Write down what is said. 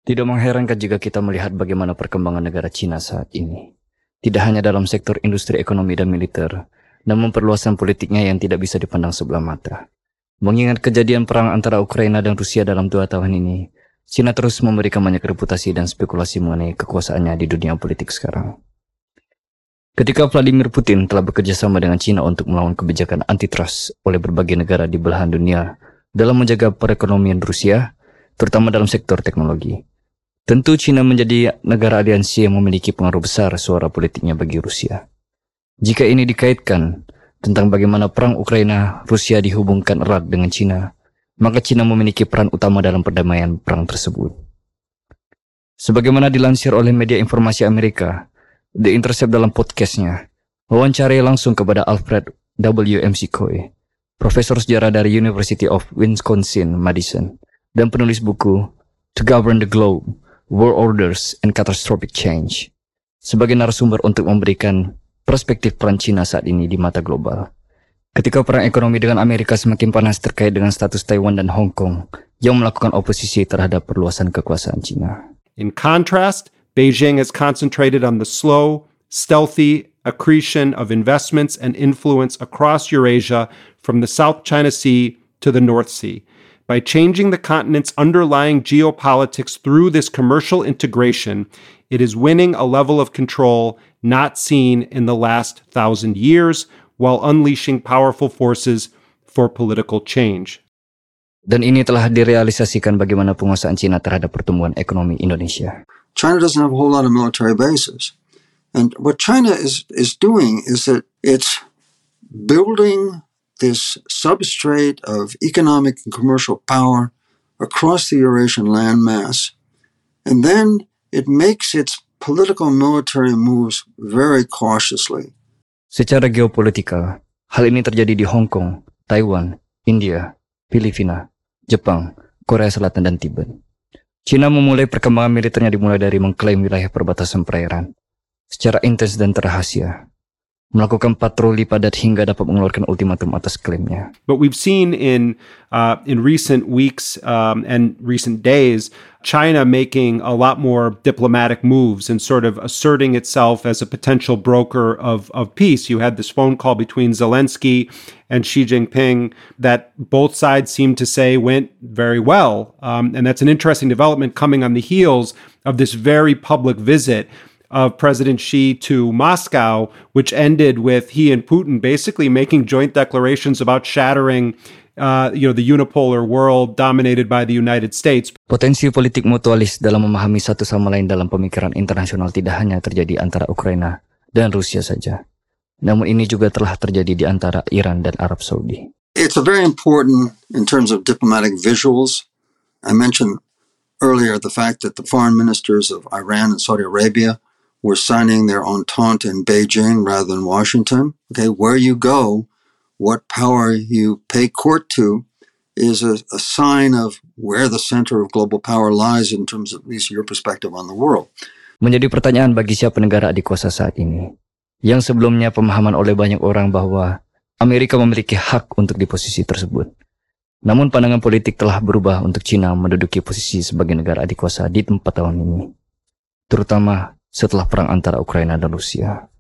Tidak mengherankan jika kita melihat bagaimana perkembangan negara Cina saat ini. Tidak hanya dalam sektor industri ekonomi dan militer, namun perluasan politiknya yang tidak bisa dipandang sebelah mata. Mengingat kejadian perang antara Ukraina dan Rusia dalam 2 tahun ini, Cina terus memberikan banyak reputasi dan spekulasi mengenai kekuasaannya di dunia politik sekarang. Ketika Vladimir Putin telah bekerjasama dengan Cina untuk melawan kebijakan antitrust oleh berbagai negara di belahan dunia dalam menjaga perekonomian Rusia, terutama dalam sektor teknologi. Tentu Cina menjadi negara aliansi yang memiliki pengaruh besar suara politiknya bagi Rusia. Jika ini dikaitkan tentang bagaimana perang Ukraina-Rusia dihubungkan erat dengan Cina, maka Cina memiliki peran utama dalam perdamaian perang tersebut. Sebagaimana dilansir oleh media informasi Amerika, The Intercept dalam podcastnya, wawancarai langsung kepada Alfred W. McCoy, profesor sejarah dari University of Wisconsin-Madison, dan penulis buku To Govern the Globe, World Orders and Catastrophic Change, sebagai narasumber untuk memberikan perspektif peran Cina saat ini di mata global. Ketika perang ekonomi dengan Amerika semakin panas terkait dengan status Taiwan dan Hong Kong yang melakukan oposisi terhadap perluasan kekuasaan Cina. In contrast, Beijing has concentrated on the slow, stealthy accretion of investments and influence across Eurasia from the South China Sea to the North Sea. By changing the continent's underlying geopolitics through this commercial integration, it is winning a level of control not seen in the last 1,000 years, while unleashing powerful forces for political change. Dan ini telah direalisasikan bagaimana penguasaan Cina terhadap pertumbuhan ekonomi Indonesia. China doesn't have a whole lot of military bases. And what China is doing is that it's building this substrate of economic and commercial power across the Eurasian landmass. And then it makes its political military moves very cautiously. Secara geopolitikal, hal ini terjadi di Hong Kong, Taiwan, India, Filipina, Jepang, Korea Selatan, dan Tibet. Cina memulai perkembangan militernya dimulai dari mengklaim wilayah perbatasan perairan secara intens dan terrahasia, melakukan patroli padat hingga dapat mengeluarkan ultimatum atas klaimnya. But we've seen in recent weeks and recent days, China making a lot more diplomatic moves and sort of asserting itself as a potential broker of peace. You had this phone call between Zelensky and Xi Jinping that both sides seem to say went very well. And that's an interesting development coming on the heels of this very public visit of President Xi to Moscow, which ended with he and Putin basically making joint declarations about shattering the unipolar world dominated by the United States. Potensi politik mutualis dalam memahami satu sama lain dalam pemikiran internasional tidak hanya terjadi antara Ukraina dan Rusia saja, namun ini juga telah terjadi di antara Iran dan Arab Saudi. It's a very important in terms of diplomatic visuals. I mentioned earlier the fact that the foreign ministers of Iran and Saudi Arabia were signing their entente in Beijing rather than Washington. Okay, where you go, what power you pay court to is a sign of where the center of global power lies in terms of at least your perspective on the world. Menjadi pertanyaan bagi siapa negara adikuasa saat ini, yang sebelumnya pemahaman oleh banyak orang bahwa Amerika memiliki hak untuk di posisi tersebut. Namun pandangan politik telah berubah untuk Cina menduduki posisi sebagai negara adikuasa di tempat tahun ini, terutama setelah perang antara Ukraina dan Rusia.